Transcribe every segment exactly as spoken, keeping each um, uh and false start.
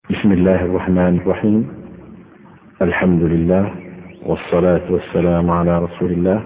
بسم الله الرحمن الرحيم. الحمد لله والصلاة والسلام على رسول الله.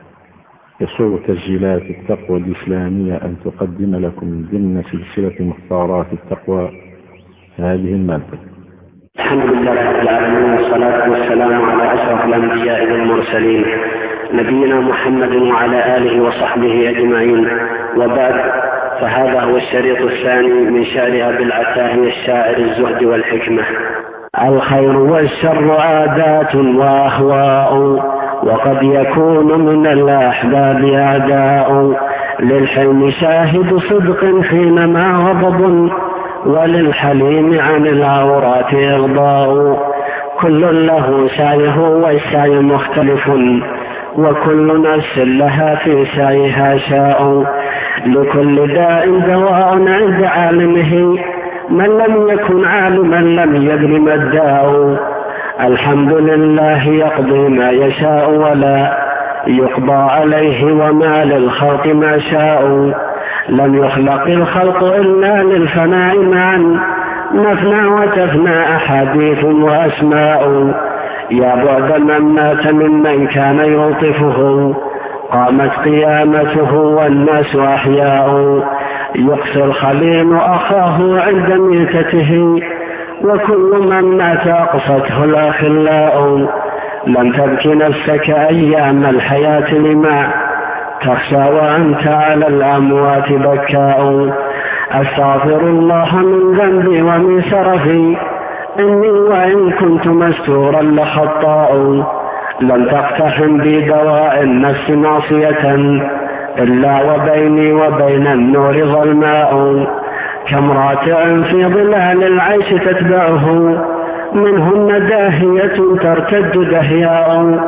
يسر تسجيلات التقوى الإسلامية أن تقدم لكم ضمن سلسلة مختارات التقوى هذه المادة. الحمد لله رب العالمين، والصلاة والسلام على أشرف الأنبياء والمرسلين نبينا محمد وعلى آله وصحبه أجمعين، وبعد، فهذا هو الشريط الثاني من شعر أبي العتاهي الشاعر الزهد والحكمة. الخير والشر عادات وأهواء، وقد يكون من الأحباب أعداء. للحلم شاهد صدق حينما غضب، وللحليم عن العورات إغضاء. كل له سعيه والسعي مختلف، وكل نفس لها في سعيها شاء. لكل داء دواء عند عالمه، من لم يكن عالما لم يدر ما الداء. الحمد لله يقضي ما يشاء ولا يقضى عليه، وما للخلق ما شاء. لم يخلق الخلق إلا للفناء معا، نفنى وتفنى أحاديث وأسماء. يا بعد من مات ممن كان يلطفه، قامت قيامته والناس أحياء. يقسى الخليل أخاه عند ميتته، وكل من مات أقصته الأخلاء. لم تبك نفسك أيام الحياة لما تخشى وأنت على الأموات بكاء. أستغفر الله من ذنبي ومن سرفي، إني وإن كنت مستورا لخطاء. لم تقتحم بي دواء النفس معصية، إلا وبيني وبين النور ظلماء. كم راتع في ظلال العيش تتبعه، منهن داهية ترتد دهياء.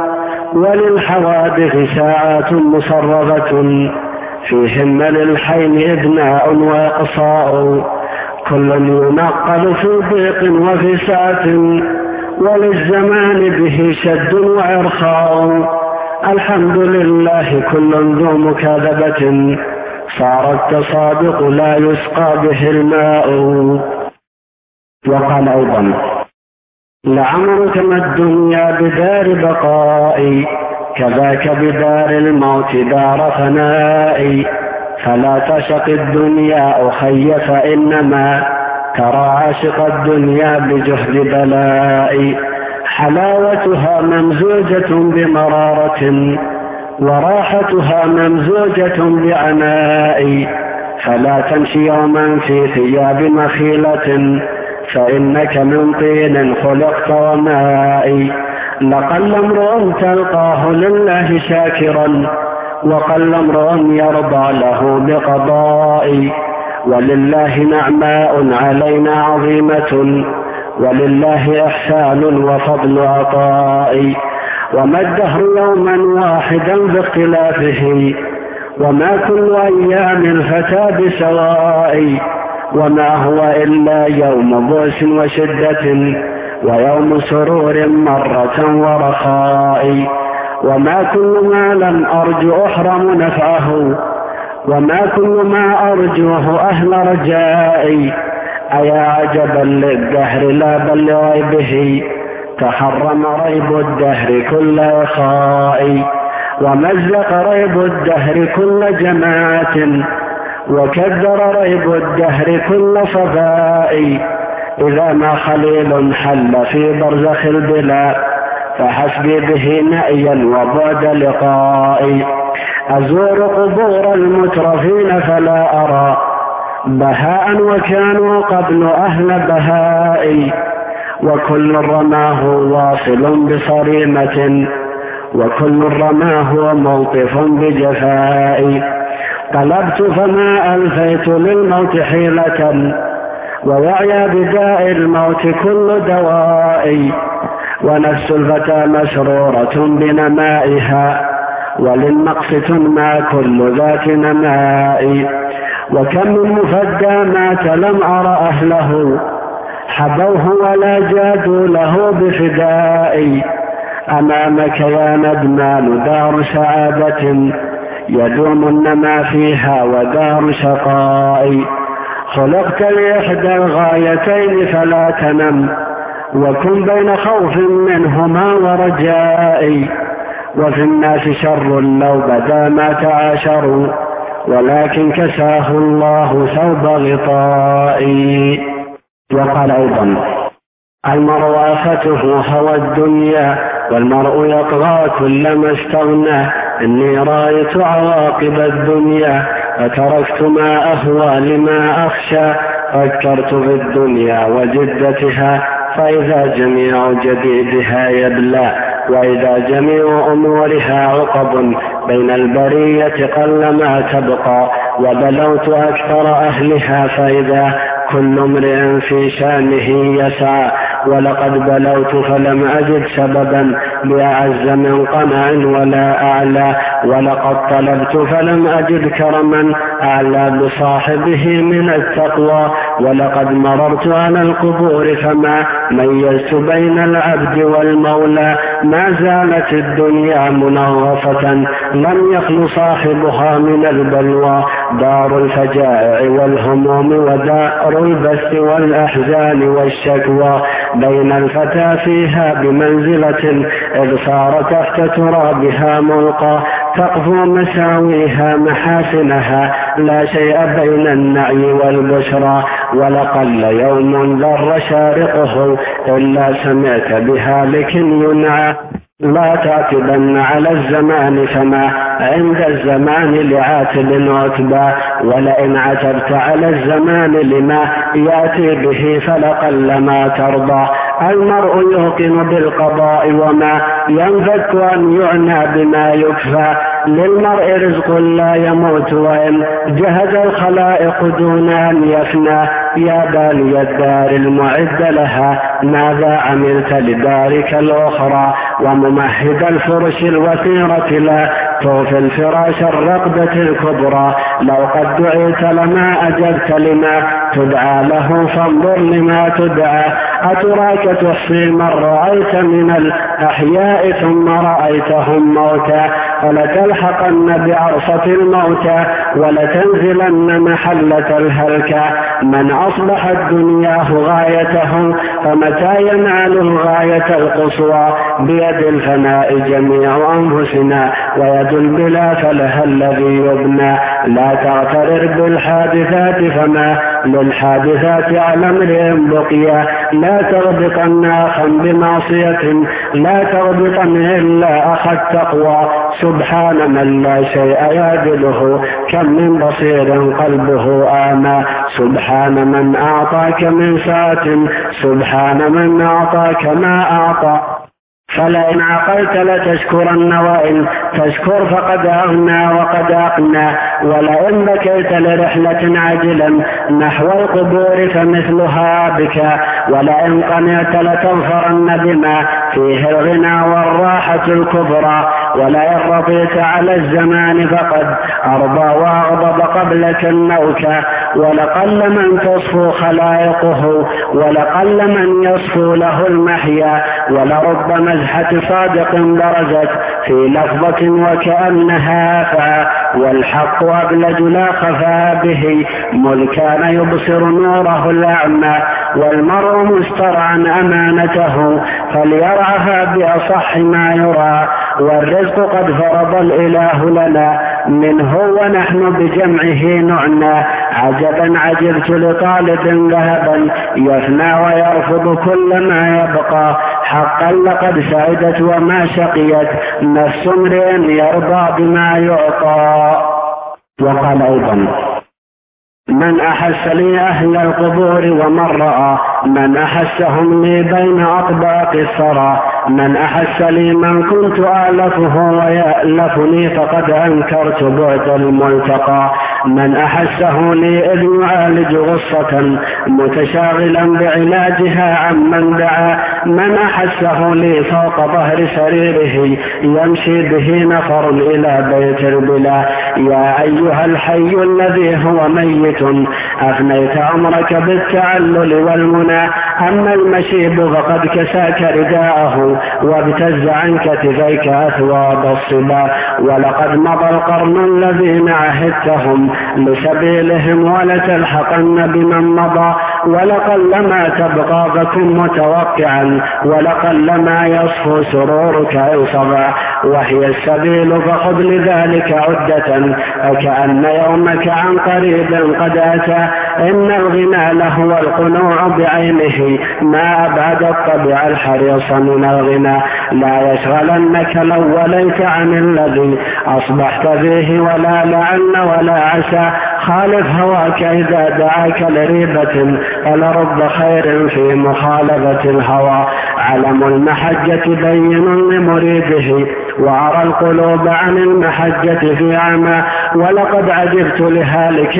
وللحوادث ساعات مصرفة، فيهن للحين إبناء وإقصاء. كل ينقل في ضيق وفي سعة، وللزمان به شد وإرخاء. الحمد لله كل ذو مكاذبة، صار التصادق لا يسقى به الماء. وقال أيضا: لعمرك ما الدنيا بدار بقاء، كذاك بدار الموت دار فناء. فلا تشق الدنيا أخي، فإنما ترى عاشق الدنيا بجهد بلاء. حلاوتها ممزوجة بمرارة، وراحتها ممزوجة بعناء. فلا تمشي يوما في ثياب مخيلة، فإنك من طين خلقت وماء. لقل امرؤ تلقاه لله شاكرا، وقل امرؤ يرضى له بقضاء. ولله نعماء علينا عظيمة، ولله إحسان وفضل عطاء. وما الدهر يوما واحدا باختلافه، وما كل أيام الفتى بسواء. وما هو إلا يوم بؤس وشدة، ويوم سرور مرة ورخاء. وما كل ما لم أرجو أحرم نفعه، وما كل ما أرجوه أهل رجائي. أيا عجبا للدهر لا بل لريبه، تحرم ريب الدهر كل إخاء. ومزق ريب الدهر كل جماعة، وكدر ريب الدهر كل صفاء. إذا ما خليل حل في برزخ البلا، فحسبي به نأيا وبعد لقائي. أزور قبور المترفين فلا أرى بهاء، وكانوا قبل أهل بهائي. وكل رماه واصل بصريمة، وكل رماه موقف بجفائي. طلبت فما ألفيت للموت حيلة، ويعيا بداء الموت كل دوائي. ونفس الفتى مسرورة بنمائها، وللنقص تنمى كل ذات نماء. وكم من مفدى مات لم أر أهله، حبوه ولا جادوا له بفداء. أمامك يا ندمان دار سعادة، يدوم النما فيها ودار شقاء. خلقت لإحدى الغايتين فلا تنم، وكن بين خوف منهما ورجائي. وفي الناس شر لو بدا ما تعاشروا، ولكن كساه الله ثوب غطائي. وقال أيضا: المرء آفته هوى الدنيا، والمرء يطغى كلما استغنى. إني رأيت عواقب الدنيا، فتركت ما أهوى لما أخشى. فكرت في الدنيا وجدتها، فإذا جميع جديدها يبلى، وإذا جميع أمورها عقب. بين البرية قلما تبقى، وبلوت أكثر أهلها، فإذا كل امرئ في شانه يسعى. ولقد بلوت فلم أجد سببا لأعز من قمع ولا أعلى، ولقد طلبت فلم أجد كرما أعلى بصاحبه من التقوى. ولقد مررت على القبور فما ميزت بين العبد والمولى. ما زالت الدنيا منغصة، لم يخل صاحبها من البلوى. دار الفجائع والهموم، ودار البث والأحزان والشكوى. بين الفتى فيها بمنزلة، إذ صار تحت ترابها ملقى. تقفو مساويها محاسنها، لا شيء بين النعي والبشرى. ولقل يوم ذر شارقه، إلا سمعت بهالك ينعى. لا تعتبن على الزمان، فما عند الزمان لعاتب عتبى. ولئن عتبت على الزمان لما يأتي به، فلقل ما ترضى. المرء يوقن بالقضاء، وما ينفك أن يعنى بما يكفى. للمرء رزق لا يموت، وإن جهد الخلائق دون أن يفنى. يا بالي الدار المعد لها، ماذا عملت لدارك الأخرى؟ وممهد الفرش الوثيرة، لا توفي الفراش الرقبة الكبرى. لو قد دعيت لما أجبت لما تدعى له، فانظر لما تدعى. أتراك تحصي من رأيت من الأحياء، ثم رأيتهم موتى. فلتلحقن بعرصة الموتى، ولتنزلن محلة الهلكى. من أصبحت دنياه غايته، فمتى ينال الغاية القصوى؟ بيد الفناء جميع أنفسنا، ويد البلا فلها الذي يبنى. لا تغترر بالحادثات، فما للحادثات على امرئ بقيا. لا تغبطن أخا بمعصية، لا تغبطن إلا أخا التقوى. سبحان من لا شيء يعدله، كم من بصير قلبه آمى. سبحان من أعطاك من ساعة، سبحان من أعطاك ما أعطى. فلئن عقلت لتشكرن، وإن تشكر فقد أغنى وقد أقنى. ولئن بكيت لرحلة عاجلا نحو القبور، فمثلها بك. ولئن قنعت لتنفرن بما فيه الغنى والراحة الكبرى. ولئن رضيت على الزمان، فقد أرضى وأغضب قبلك النوكى. ولقل من تصفو خلائقه، ولقل من يصفو له المحيا. ولرب مزحة صادق برزت في لفظة وكأنها أفعى. والحق أبلج لا خفى به، مذ كان يبصر نوره الأعمى. والمرء مسترعا أمانته، فليرعها بأصح ما يرى. والرزق قد فرض الإله لنا، منه ونحن بجمعه نعنى. عجبا عجبت لطالب ذهبا، يفنى ويرفض كل ما يبقى. حقا لقد سعدت وما شقيت، نفس امرئ يرضى بما يعطى. وقال أيضا: من أحس لي أهل القبور ومن رأى، من أحسهم لي بين أطباق الثرى. من أحس لي من كنت أألفه ويألفني، فقد أنكرت بعد الملتقى. من أحسه لي إذ يعالج غصة، متشاغلا بعلاجها عمن دعا. من أحسه لي فوق ظهر سريره، يمشي به نفر إلى بيت البلا. يا أيها الحي الذي هو ميت، أفنيت عمرك بالتعلل والمنى. أما المشيب فقد كساك رداءه وابتز عن كتفيك أثواب الصبا. ولقد مضى القرن الذين عهدتهم لسبيلهم ولتلحقن بمن مضى. ولقلما تبقى فكن متوقعا ولقلما يصفو سرورك عصبا. وهي السبيل فخذ لذلك عدة وكأن يومك عن قريب قد أتى. إن الغنى لهو القنوع بعينه ما أبعد الطبع الحريص من الغنى. لا يشغلنك لو وليت عن الذي أصبحت فيه ولا لعل ولا عسى. خالف هواك إذا دعاك لريبة فلرب خير في مخالفة الهوى. علم المحجة بين لمريده وأرى القلوب عن المحجة في عمى. ولقد عجبت لهالك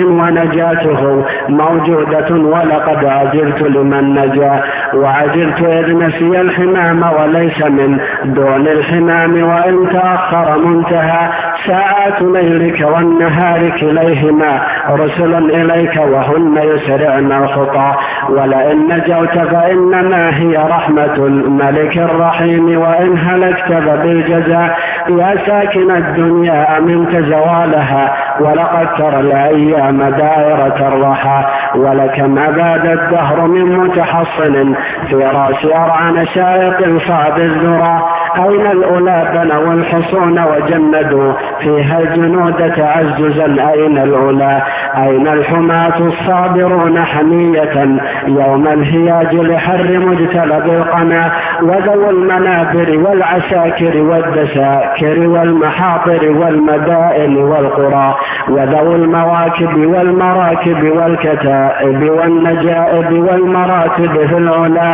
ونجاته موجودة ولقد عجبت لمن نجا. وعجبت إذ نسي الحمام وليس من دون الحمام وإن تأخر منتهى. ساعات ليلك والنهار كليهما رسل إليك وهن يسرعن الخطى. ولئن نجوت فإنما هي رحمة الملك الرحيم وإن هلكت فبالجزاء. يا ساكن الدنيا أمنت زوالها ولقد ترى الأيام دائرة الرحى. ولكم أباد الدهر من متحصن في رأس أرعن شائق صعب الذرى. أين الأولى بنوا الحصون وجندوا فيها الجنود تعززا. أين الأولى أين الحماة الصابرون حمية يوم الهياج لحر مجتلب القنا. وذو المنابر والعساكر والدساكر والمحاضر والمدائن والقرى. وذو المواكب والمراكب والكتائب والنجائب والمراتب في العلا.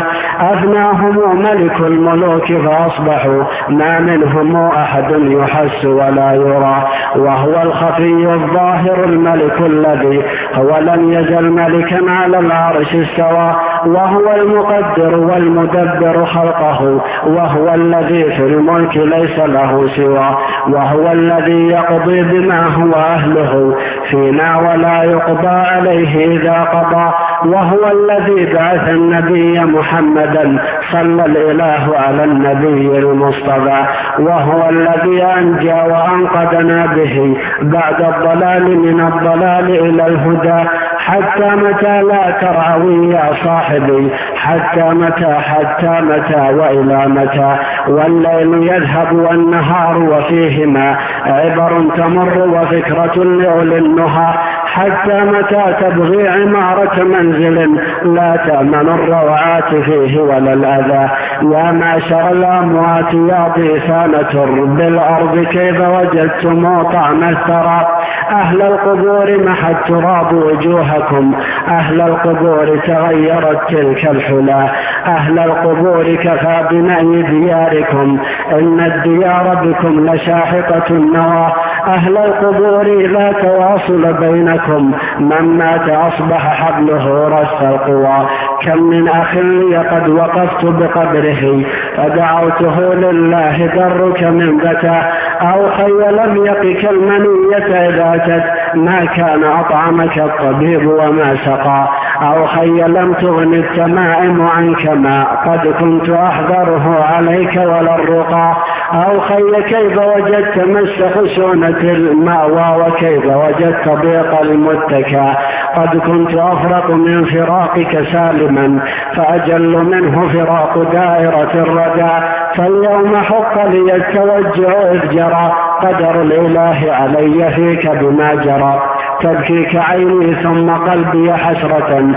أفناهم ملك الملوك فأصبحوا ما منهم أحد يحس ولا يرى. وهو الخفي الظاهر الملك الذي هو لم يزل ملكا على العرش استوى. وهو المقدر والمدبر خلقه وهو الذي في الملك ليس له سوى. وهو الذي يقضي بما هو أهله فينا ولا يقضى عليه إذا قضى. وهو الذي بعث النبي محمدا صلى الإله على النبي المصطفى. وهو الذي أنجى وأنقذنا به بعد الضلال من الضلال إلى الهدى. حتى متى لا ترعوي يا صاحبي حتى متى حتى متى وإلى متى. والليل يذهب والنهار وفيهما عبر تمر وفكرة لأولي النهى. حتى متى تبغي عمارة منزل لا تأمن الروعات فيه ولا الأذى. يا معشر الأموات يا ضيفانة بالأرض كيف وجدتم طعم الثرى. أهل القبور محى التراب وجوهكم أهل القبور تغيرت تلك الحلا. أهل القبور كفى بنأي دياركم إن الديار بكم لشاحقة النوى. أهل القبور لا تواصل بينكم من مات أصبح حبله رس القوى. كم من أخ لي قد وقفت بقبره فدعوته لله درك من بتا. أو خي لم يقك المنية إذا أتت ما كان أطعمك الطبيب وما سقى. أو خي لم تغن التمائم عنك ما قد كنت أحضره عليك ولا الرقى. أو خي كيف وجدت مس خشونة المأوى وكيف وجدت ضيق المتكى. قد كنت أفرق من فراقك سالما فأجل منه فراق دائرة الردى. فاليوم حق لي التوجع إذ جرى قدر الإله علي فيك بما جرى. تبكيك عيني ثم قلبي حسرة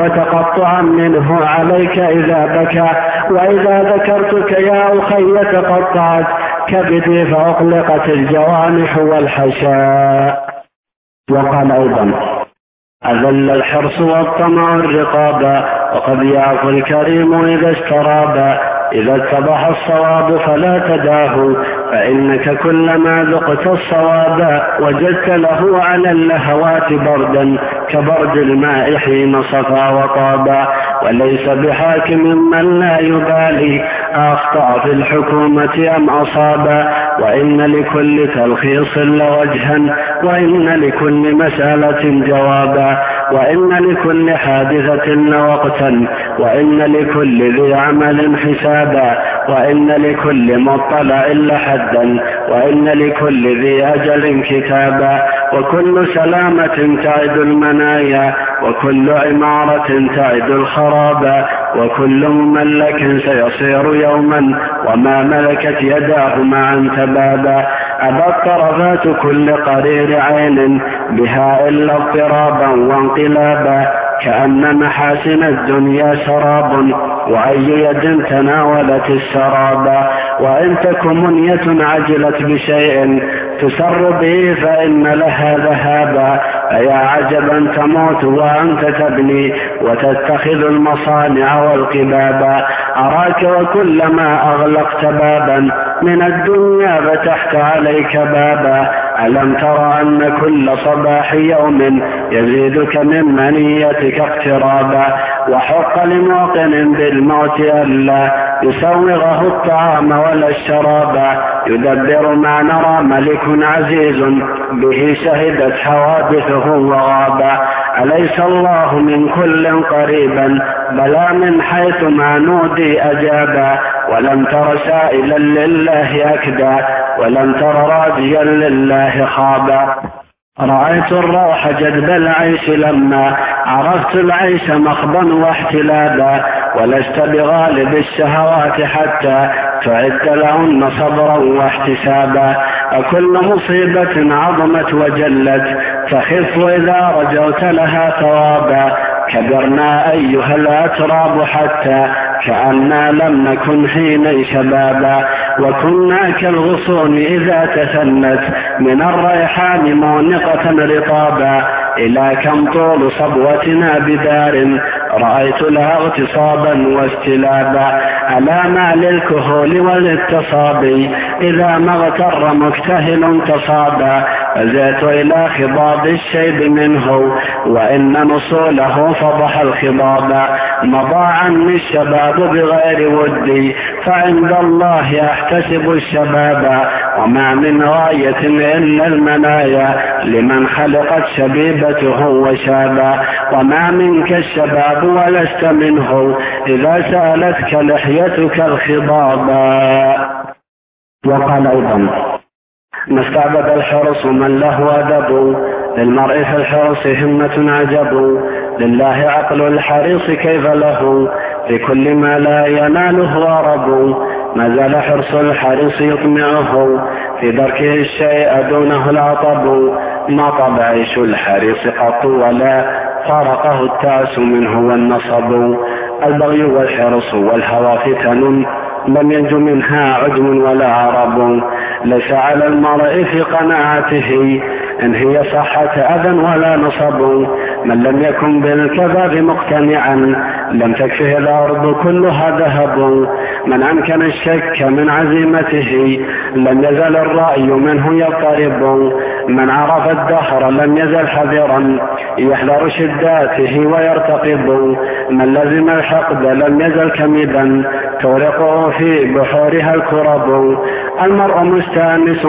وتقطعا منه عليك إذا بكى. وإذا ذكرتك يا أخي تقطعت كبدي فأقلقت الجوانح والحشاء. وقال أيضا أذل الحرص والطمع الرقابا وقد يعفو الكريم إذا استرابا. إذا اتضح الصواب فلا تداه فإنك كلما ذقت الصواب وجدت له على اللهوات بردا كبرد الماء حين صفى وطابا. وليس بحاكم من لا يبالي أخطأ في الحكومة أم أصابا. وإن لكل تلخيص لوجها وإن لكل مسألة جوابا. وإن لكل حادثة لوقتا، وإن لكل ذي عمل حسابا، وإن لكل مطلع لحدا، وإن لكل ذي أجل كتابا، وكل سلامة تعد المنايا، وكل عمارة تعد الخرابا، وكل مملك سيصير يوما، وما ملكت يداه معا تبابا. أبت طرفات كل قرير عين بها إلا اضطرابا وانقلابا، كأن محاسن الدنيا سراب، وأي يد تناولت السرابا. وإن تك منية عجلت بشيء تسر به فإن لها ذهابا، فيا عجبا تموت وأنت تبني وتتخذ المصانع والقبابا. أراك وكلما أغلقت بابا من الدنيا فتحت عليك بابا. ألم تر أن كل صباح يوم يزيدك من منيتك اقترابا، وحق لموقن بالموت ألا يسوغه الطعام ولا الشرابا. يدبر ما نرى ملك عزيز به شهدت حوادثه وغابا. أليس الله من كل قريبا بلا من حيث ما نودي أجابا. ولم تر سائلا لله أكدا ولم تر راجيا لله خابا. رأيت الروح جدب العيش لما عرفت العيش مخبا واحتلابا. ولست بغالب الشهوات حتى تعد لهن صبرا واحتسابا. أكل مصيبة عظمت وجلت تخف إذا رجوت لها ثوابا. كبرنا أيها الأتراب حتى كأننا لم نكن حين شبابا. وكنا كالغصون إذا تثنت من الريحان مونقة رطابا. إلى كم طول صبوتنا بدار رأيت لها اغتصابا واستلابا. ألا ما للكهول وللتصابي إذا ما اغتر مكتهل تصابا. فزيت إلى خضاب الشيب منه وإن نصوله فضح الخضابا. مضى عني الشباب بغير ودي فعند الله أحتسب الشبابا. وما من غاية إلا المنايا لمن خلقت شبيبته وشابا. وما منك الشباب ولست منه إذا سألتك لحيتك الخضابا. وقال أيضا: ما استعبد الحرص من له أدب للمرء في الحرص همة عجب. لله عقل الحريص كيف له في كل ما لا يناله عرب. ما زال حرص الحريص يطمعه في دركه الشيء دونه العطب. ما طاب عيش الحريص قط ولا فارقه التعس منه والنصب. البغي والحرص والهوى فتن لم ينج منها عجم ولا عرب. ليس على المرء في قناعته إن هي صحة أذى ولا نصب. من لم يكن بالكذاب مقتنعا لم تكفه الأرض كلها ذهب. من أمكن الشك من عزيمته لم يزل الرأي منه يضطرب. من عرف الدهر لم يزل حذرا يحذر شداته ويرتقب. من لزم الحقد لم يزل كمدا تورقه في بحورها الكرب. المرء مستانس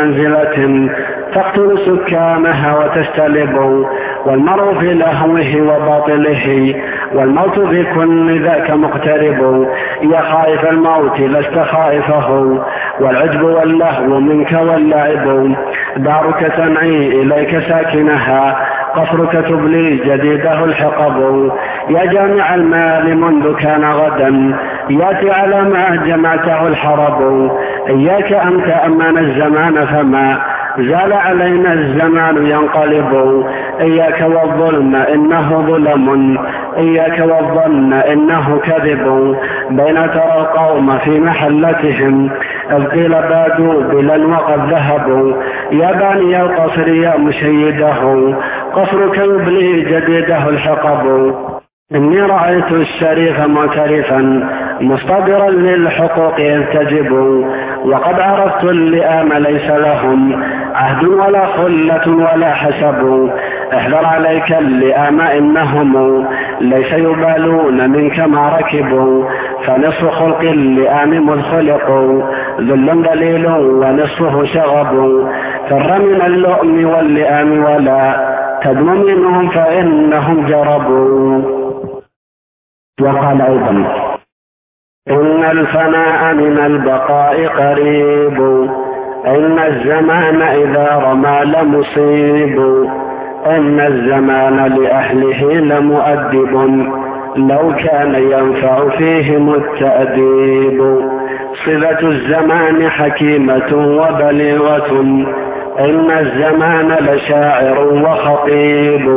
بمنزلة تقتل سكانها وتستلب. والمرء في لهوه وباطله والموت في كل ذاك مقترب. يا خائف الموت لست خائفه والعجب واللهو منك واللعب. دارك تنعي إليك ساكنها قصرك تبلي جديده الحقب. يا جامع المال منذ كان غدا ياتي على ما جمعته الحرب. إياك أن تأمن الزمان فما زال علينا الزمان ينقلب. إياك والظلم إنه ظلم إياك والظن إنه كذب. بين ترى القوم في محلتهم إذ قيل بادوا بلا وقد ذهبوا. يا باني القصر يا مشيده قصرك يبلي جديده الحقب. إني رأيت الشريف معترفا مصطبرا للحقوق إذ تجب. وقد عرفت اللئام ليس لهم عهد ولا خلة ولا حسب. احذر عليك اللئام إنهم ليس يبالون منك ما ركبوا. فنصف خلق اللئام مذ خلقوا ذل دليل ونصفه شغب. فر من اللؤم واللئام ولا تدنو منهم فإنهم جربوا. وقال أيضا: إن الفناء من البقاء قريب، إن الزمان إذا رمى لمصيب، إن الزمان لأهله لمؤدب، لو كان ينفع فيهم التأديب. صلة الزمان حكيمة وبليغة، إن الزمان لشاعر وخطيب،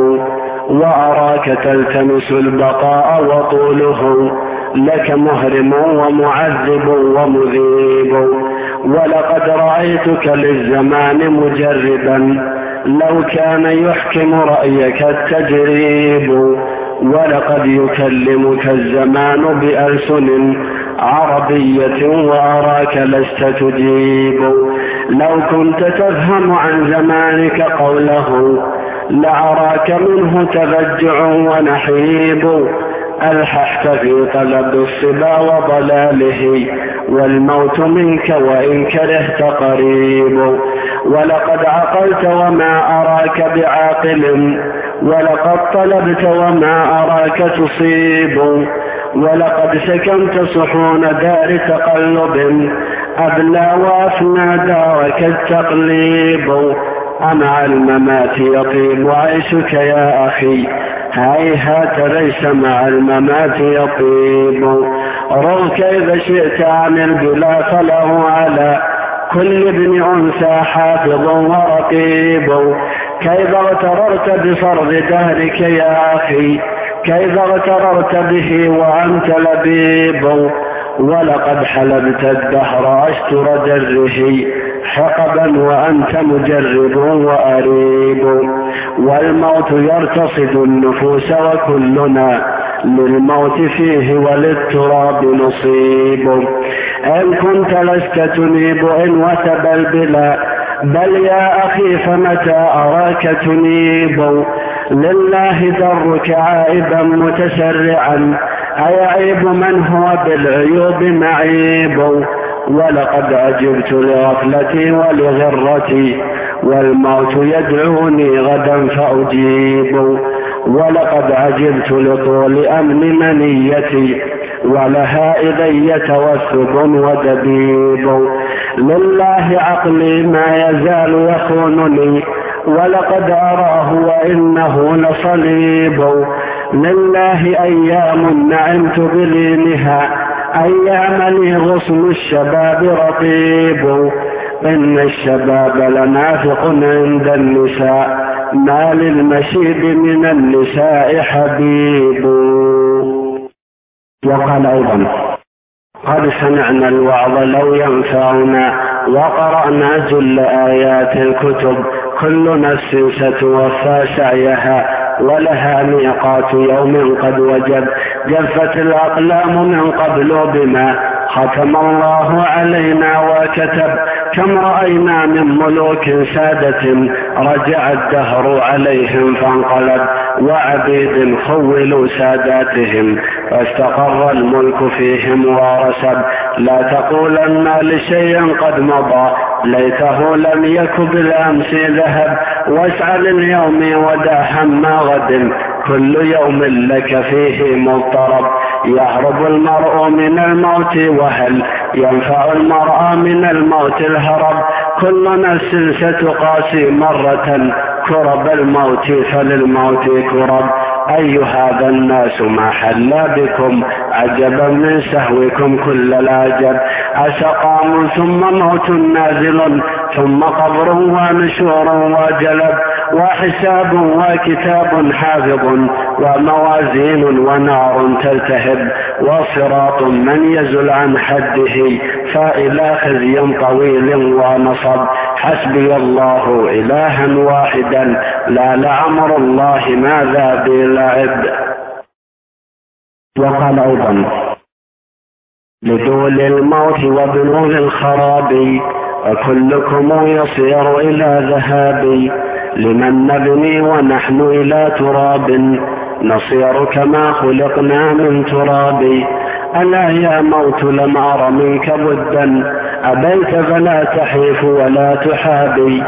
وأراك تلتمس البقاء وطوله، لك مهرم ومعذب ومذيب. ولقد رأيتك للزمان مجربا، لو كان يحكم رأيك التجريب. ولقد يكلمك الزمان بألسن عربية، وأراك لست تجيب. لو كنت تفهم عن زمانك قوله، لأراك منه تفجع ونحيب. ألححت في طلب الصبا وضلاله، والموت منك وإن كرهت قريب. ولقد عقلت وما أراك بعاقل، ولقد طلبت وما أراك تصيب. ولقد سكنت صحون دار تقلب، أبلى وأفنى دارك التقليب. أمع الممات يطيب عيشك يا أخي، هيهات ليس مع الممات يطيب. رغ كيف شئت عن البلا، فله على كل ابن أنثى حافظ ورقيب. كيف اغتررت بفرض دهرك يا أخي، كيف اغتررت به وأنت لبيب. ولقد حلبت الدهر أشتر دره حقبا، وأنت مجرب وأريب. والموت يرتصد النفوس، وكلنا للموت فيه وللتراب نصيب. إن كنت لست تنيب إن وثب البلا، بل يا أخي فمتى أراك تنيب. لله درك عائبا متسرعا، أيعيب من هو بالعيوب معيب. ولقد عجبت لغفلتي ولغرتي، والموت يدعوني غدا فأجيب. ولقد عجبت لطول أمن منيتي، ولها إلي توثب ودبيب. لله عقلي ما يزال يخونني، ولقد أراه وإنه لصليب. لله أيام نعمت بلينها، أيام لي غصن الشباب رطيب. إن الشباب لنافق عند النساء، ما للمشيب من النساء حبيب. وقال أيضا: قد سمعنا الوعظ لو ينفعنا، وقرأنا جل آيات الكتب، كل نفس ستوفى سعيها، ولها ميقات يوم قد وجب. جفت الأقلام من قبل بما ختم الله علينا وكتب. كم رأينا من ملوك سادة، رجع الدهر عليهم فانقلب، وعبيد خولوا ساداتهم، فاستقر الملك فيهم ورسب. لا تقولن لشيء قد مضى، ليته لم يك بالأمس ذهب. واسعى لليوم ودع هم غد، كل يوم لك فيه مضطرب. يهرب المرء من الموت، وهل ينفع المرء من الموت الهرب. كل نفس ستقاسي مرة كرب الموت، فللموت كرب. أي هذا الناس ما حل بكم، عجبا من سهوكم كل العجب. أسقام ثم موت نازل، ثم قبر ونشور وجلب، وحساب وكتاب حافظ، وموازين ونار تلتهب، وصراط من يزل عن حده، فإلى خزي طويل ونصب. حسبي الله إلها واحدا، لا لعمر الله ماذا بلعب. وقال أيضا: لدول الموت وبلوغ الخراب، وكلكم يصير إلى ذهاب. لمن نبني ونحن إلى تراب، نصير كما خلقنا من تراب. ألا يا موت لم أر منك بدا، أبيت فلا تحيف ولا تحابي.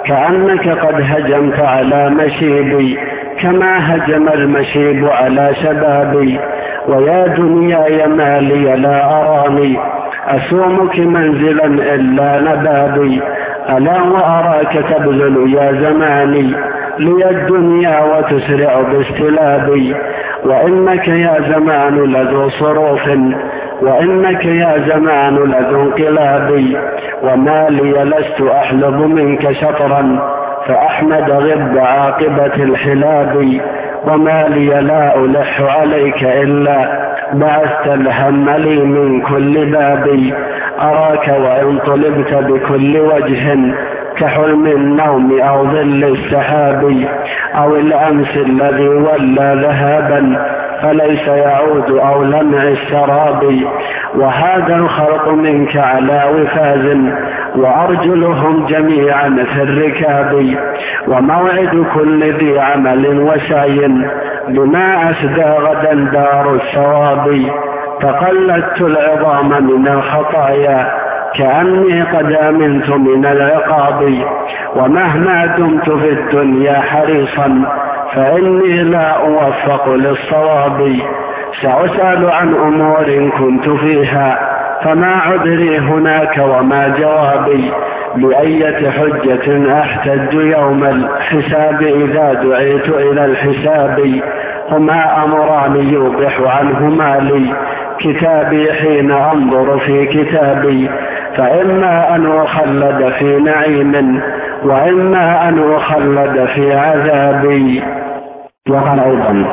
كأنك قد هجمت على مشيبي كما هجم المشيب على شبابي. ويا دنياي ما لي لا أراني أسومك منزلا إلا نبابي. ألا وأراك تبذل يا زماني لي الدنيا وتسرع باستلابي. وإنك يا زمان لذو صروف وإنك يا زمان لذو انقلابي. وما لي لست أحلب منك شطرا فأحمد غب عاقبة الحلاب. وما لي لا ألح عليك إلا بعثت الهم لي من كل باب. أراك وإن طلبت بكل وجه كحلم النوم أو ظل السحاب أو الأمس الذي ولى ذهابا فليس يعود أو لمع السراب. وهذا الخلق منك على وفاز وأرجلهم جميعا في الركاب. وموعد كل ذي عمل وسعي بما أسدى غدا دار الثواب. تقلدت العظام من الخطايا كأني قد آمنت من العقاب. ومهما دمت في الدنيا حريصا فإني لا أوفق للصواب. سأسأل عن أمور كنت فيها فما عذري هناك وما جوابي. بأية حجة أحتج يوم الحساب إذا دعيت إلى الحساب. هما أمران يوضح عنهما لي كتابي حين أنظر في كتابي. فإما أن أخلد في نعيم وإما أن أخلد في عذابي. وقال أيضا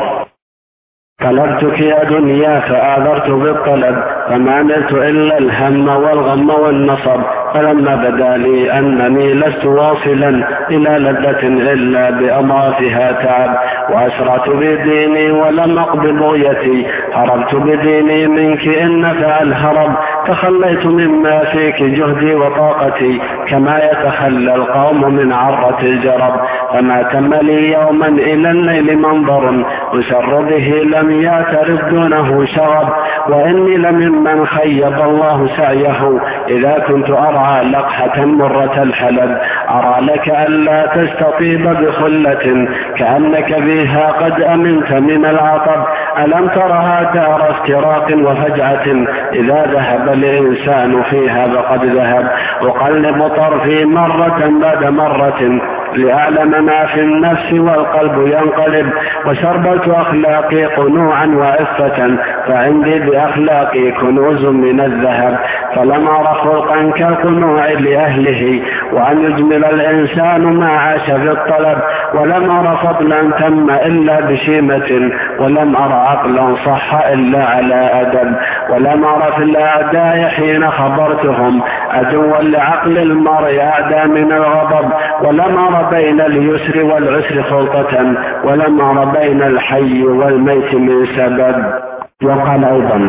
طلبتك يا دنيا فآذرت بالطلب فما نلت إلا الهم والغم والنصب. فلما بدا لي أنني لست واصلا إلى لذة إلا بأمراتها تعب. وأسرعت بديني ولم أقض بغيتي هربت بديني منك إن نفع الهرب. تخليت مما فيك جهدي وطاقتي كما يتخلى القوم من عرة الجرب. فما تم لي يوما إلى الليل منظر أسر به لم يعترف دونه شرب. وإني لممن خيب الله سعيه إذا كنت أرعى لقحة مرة الحلب. أرى لك ألا تستطيب بخلة كأنك بها قد أمنت من العطب. ألم ترها دار افتراق وفجعة إذا ذهب الإنسان فيها فقد ذهب. أقلب طرفي مرة بعد مرة لأعلم ما في النفس والقلب ينقلب. وشربت أخلاقي قنوعا وعفة فعندي بأخلاقي كنوز من الذهب. فلم أر خلقا كالقنوع لأهله وأن يجمل الإنسان ما عاش في الطلب. ولم أر فضلا تم إلا بشيمة ولم أر عقلا صح إلا على أدب. ولم أر في الأعداء حين خبرتهم عدوا لعقل المرء أعدى من الغضب. ولم أر بين اليسر والعسر خلطة ولم أر بين الحي والميت من سبب. وقال أيضا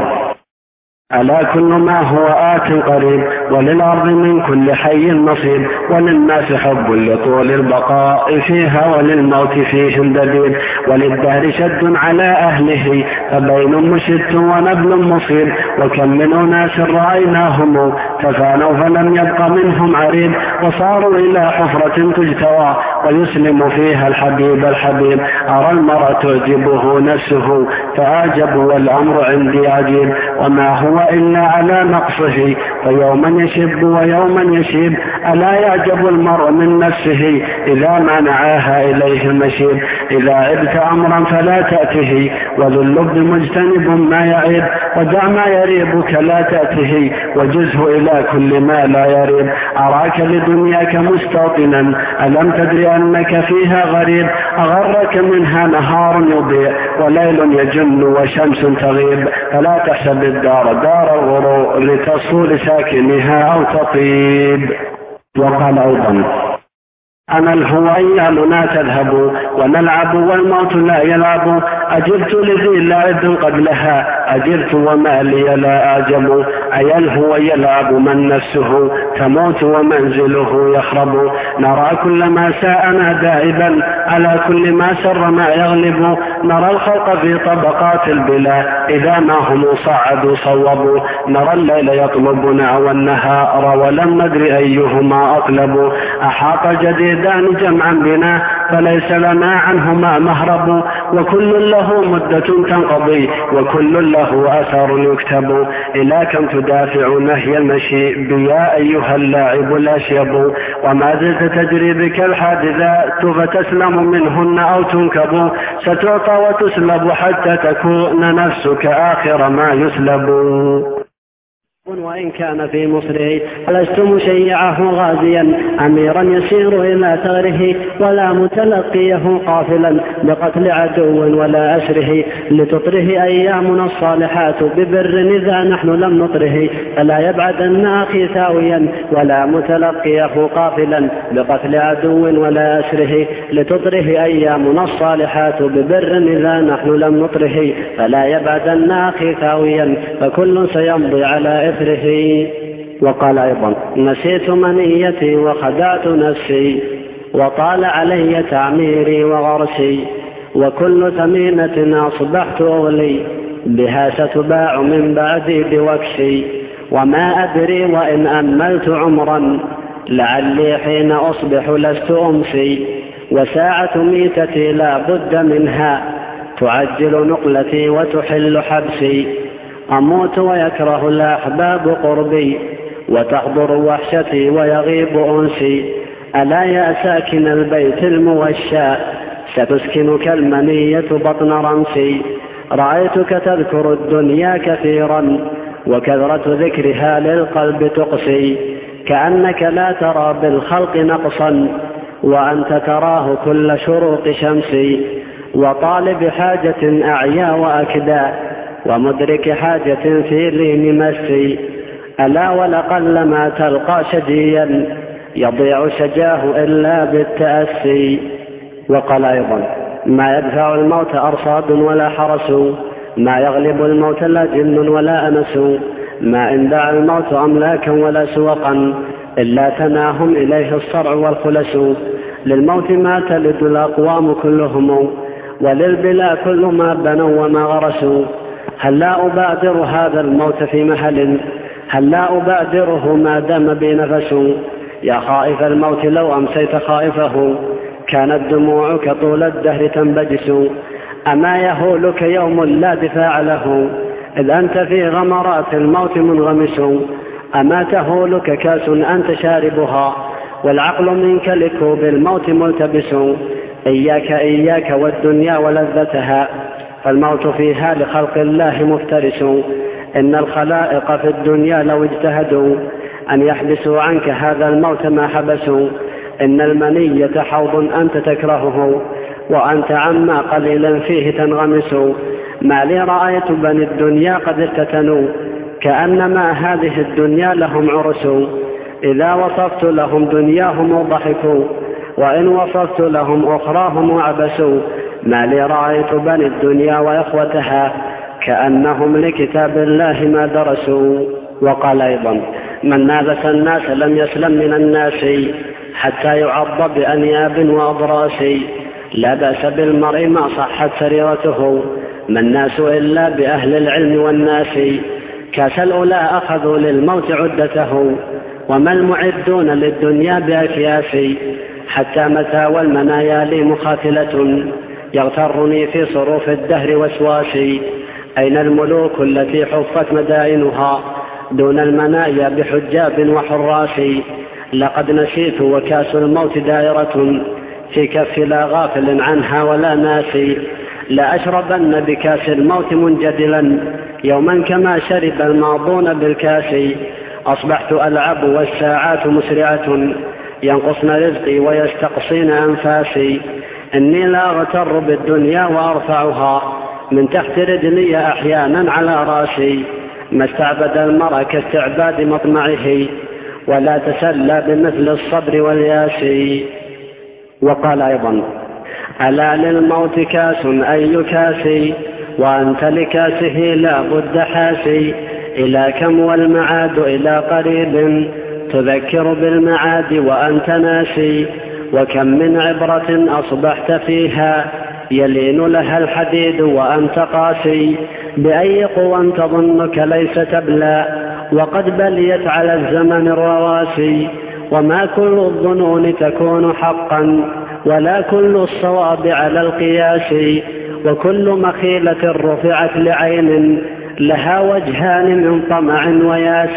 ألا كل ما هو آت قريب وللأرض من كل حي نصيب. وللناس حب لطول البقاء فيها وللموت فيهم دليل. وللدهر شد على أهله فبين مشد ونبل مصيب. وكم من أناس رأيناهم تفانوا فلم يبق منهم عريب. وصاروا إلى حفرة تجتوى ويسلم فيها الحبيب الحبيب. أرى المرء تعجبه نفسه فأعجب والأمر عندي عجيب. وما هو إلا على نقصه فيوما يشب ويوما يشيب. ألا يعجب المرء من نفسه إذا ما نعاها إليه المشيب. إذا عبت أمرا فلا تأته وذو اللب مجتنب ما يعيب. ودع ما يريبك لا تأته وجزه إلى كل ما لا يريب. أراك لدنياك مستوطنا ألم تدري أنك فيها غريب. أغرك منها نهار يضيء وليل يجن وشمس تغيب. فلا تحسب الدار دار الغرور لتصول لساكنها أو تطيب. وقال أيضا أنا الهويالنا تذهب ونلعب والموت لا يلعب. أجبت لذي لعب قبلها أجبت وما لي لا أعجب. أيلهو ويلعب من نفسه تموت ومنزله يخرب. نرى كل ما ساءنا دائبا على كل ما سر ما يغلب. نرى الخلق في طبقات البلا إذا ما هم صعدوا صوبوا. نرى الليل يطلبنا والنهار ولم ندر أيهما أطلب. أحاط جديدان جمعا بنا فليس لنا عنهما مهرب. وكل له مدة تنقضي وكل له أثر يكتب. إلى كم تدافع نهي المشي بيا أيها اللاعب الأشيب. وما زلت تجري بك الحادثات فتسلم منهن أو تنكب. ستعطى وتسلب حتى تكون نفسك آخر ما يسلب. وإن كان في مصره لست مشيعه غازيا أميرا يسير إلى ثغره ولا متلقيه قافلا بقتل عدو ولا أسره. لتطره أيامنا الصالحات ببر إذا نحن لم نطره. فلا يبعدن أخي ثاويا ولا متلقيه قافلا بقتل عدو ولا أسره. لتطره أيامنا الصالحات ببر إذا نحن لم نطره. فلا يبعدن أخي ثاويا فكل سيمضي على إثره. وقال أيضا نسيت منيتي وخدعت نفسي وطال علي تعميري وغرسي. وكل ثمينة أصبحت أغلي بها ستباع من بعدي بوكسي. وما أدري وإن أملت عمرا لعلي حين أصبح لست أمسي. وساعة ميتتي لا بد منها تعجل نقلتي وتحل حبسي. أموت ويكره الأحباب قربي وتحضر وحشتي ويغيب أنسي. ألا يا ساكن البيت الموشى ستسكنك المنية بطن رمسي. رأيتك تذكر الدنيا كثيرا وكثرة ذكرها للقلب تقسي. كأنك لا ترى بالخلق نقصا وأنت تراه كل شروق شمسي. وطالب حاجة أعيا وأكدى ومدرك حاجة في لين مسي. ألا ولقل ما تلقى شجيا يضيع شجاه إلا بالتأسي. وقال أيضا ما يدفع الموت أرصاد ولا حرس. ما يغلب الموت لا جن ولا أنس. ما إن دعا الموت أملاكا ولا سوقا إلا تناهم إليه الصرع والخلس. للموت ما تلد الأقوام كلهم وللبلا كل ما بنوا وما غرسوا. هل لا أبادر هذا الموت في محل هل لا أبادره ما دام بي نفس. يا خائف الموت لو أمسيت خائفه كانت دموعك طول الدهر تنبجس. أما يهولك يوم لا دفاع له إذ أنت في غمرات الموت منغمس. أما تهولك كاس أنت شاربها والعقل منك لكوب الموت ملتبس. إياك إياك والدنيا ولذتها فالموت فيها لخلق الله مفترس. إن الخلائق في الدنيا لو اجتهدوا أن يحبسوا عنك هذا الموت ما حبسوا. إن المنية حوض أنت تكرهه وأنت عما قليلا فيه تنغمس. ما لي رأيت بني الدنيا قد افتتنوا كأنما هذه الدنيا لهم عرس. إذا وصفت لهم دنياهم ضحكوا وإن وصفت لهم أخراهم عبسوا. ما لي رأيت بني الدنيا وإخوتها كأنهم لكتاب الله ما درسوا. وقال أيضا من نابس الناس لم يسلم من الناس حتى يعض بأنياب وأضراس. لا بأس بالمرء ما صحت سريرته ما الناس إلا بأهل العلم والناس. كاس الأولى أخذوا للموت عدته وما المعدون للدنيا بأكياس. حتى متى والمنايا لي مخاتلة يغترني في صروف الدهر وسواسي. أين الملوك التي حفت مدائنها دون المنايا بحجاب وحراس. لقد نسيت وكاس الموت دائرة في كف لا غافل عنها ولا ناسي. لأشربن بكاس الموت منجدلا يوما كما شرب الماضون بالكاس. أصبحت ألعب والساعات مسرعة ينقصن رزقي ويستقصين أنفاسي. إني لا أغتر بالدنيا وأرفعها من تحت رجلي أحيانا على راسي. ما استعبد المرء كاستعباد مطمعه ولا تسلى بمثل الصبر والياس. وقال أيضا ألا للموت كاس أي كاسي وأنت لكاسه لا بد حاسي. إلى كم والمعاد إلى قريب تذكر بالمعاد وأنت ناسي. وكم من عبرة أصبحت فيها يلين لها الحديد وأنت قاسي. بأي قوى تظنك ليس تبلى وقد بليت على الزمن الرواسي. وما كل الظنون تكون حقا ولا كل الصواب على القياس. وكل مخيلة رفعت لعين لها وجهان من طمع وياس.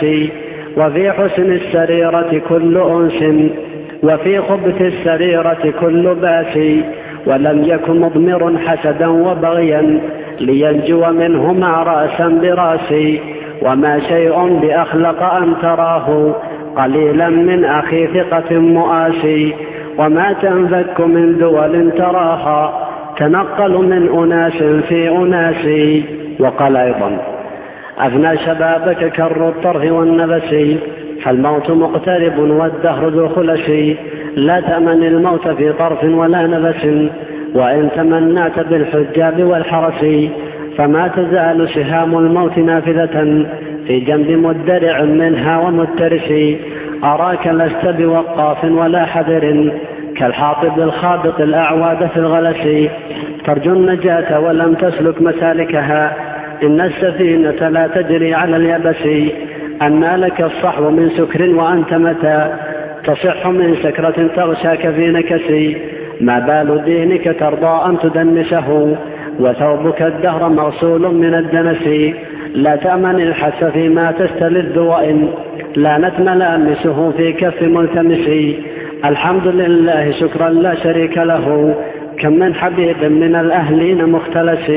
وفي حسن السريرة كل أنس وفي خبث السريرة كل باس. ولم يكن مضمر حسدا وبغيا لينجو منهما رأسا براسي. وما شيء بأخلق أن تراه قليلا من أخي ثقة مؤاسي. وما تنفك من دول تراها تنقل من أناس في أناس. وقال أيضا أفنى شبابك كر الطرف والنبس فالموت مقترب والدهر ذو خلش. لا تأمن الموت في طرف ولا نبس وإن تمنعت بالحجاب والحرس. فما تزال سهام الموت نافذة في جنب مدرع منها ومترس. أراك لست بوقاف ولا حذر كالحاطب الخابط الأعواد في الغلس. ترجو النجاة ولم تسلك مسالكها إن السفينة لا تجري على اليبس. أنى لك الصحو من سكر وأنت متى تصح من سكرة تغشاك في نكس. ما بال دينك ترضى أن تدنسه وثوبك الدهر مرسول من الدنس. لا تأمن الحس فيما تستلذ وإن لا نتم لامسه في كف ملتمس. الحمد لله شكرا لا شريك له كم من حبيب من الأهلين مختلس.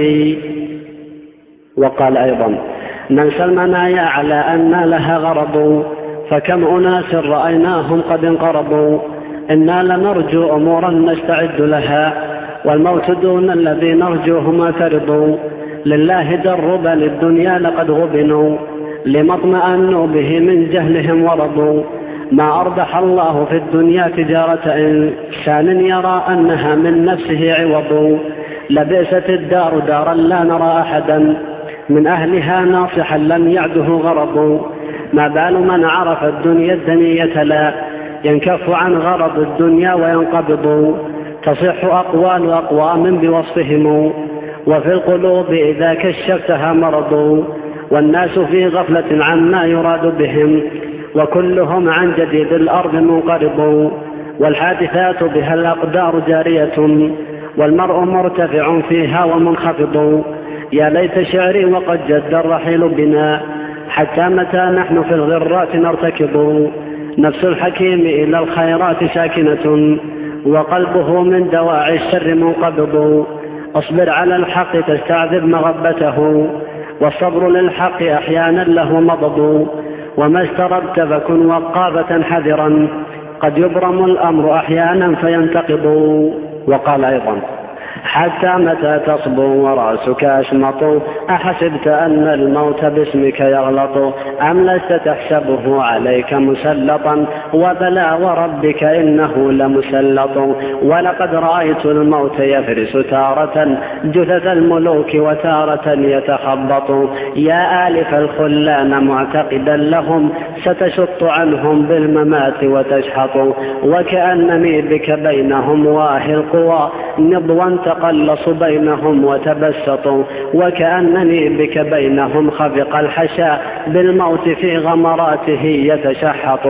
وقال أيضا ننسى المنايا على أن لها غرض فكم أناس رأيناهم قد انقرضوا. إنا لنرجو أمورا نستعد لها والموت دون الذي نرجوه ما ترضوا. لله درب للدنيا لقد غبنوا لما اطمأنوا به من جهلهم ورضوا. ما أربح الله في الدنيا تجارة إنسان يرى أنها من نفسه عوض. لبئست الدار دارا لا نرى أحدا من أهلها ناصحا لم يعده غرض. ما بال من عرف الدنيا الدنية لا ينكف عن غرض الدنيا وينقبض. تصح أقوال أقوام بوصفهم وفي القلوب إذا كشفتها مرض. والناس في غفلة عما يراد بهم وكلهم عن جديد الأرض منقرض. والحادثات بها الأقدار جارية والمرء مرتفع فيها ومنخفض. يا ليت شعري وقد جد الرحيل بنا حتى متى نحن في الغرات نرتكب. نفس الحكيم إلى الخيرات ساكنة وقلبه من دواعي الشر منقبض. اصبر على الحق تستعذب مغبته والصبر للحق أحيانا له مضض. وما استردت فكن وقافة حذرا قد يبرم الأمر أحيانا فينتقض. وقال أيضا حتى متى تصبو ورأسك أشمط أحسبت أن الموت باسمك يغلط أم لست تحسبه عليك مسلطا وبلى وربك إنه لمسلط. ولقد رأيت الموت يفرس تارة جثث الملوك وتارة يتخبط. يا آلف الخلان معتقدا لهم ستشط عنهم بالممات وتشحط. وكأنني بك بينهم واهي القوى نضوا تقلص بينهم وتبسطوا. وكأنني بك بينهم خفق الحشاء بالموت في غمراته يتشحط.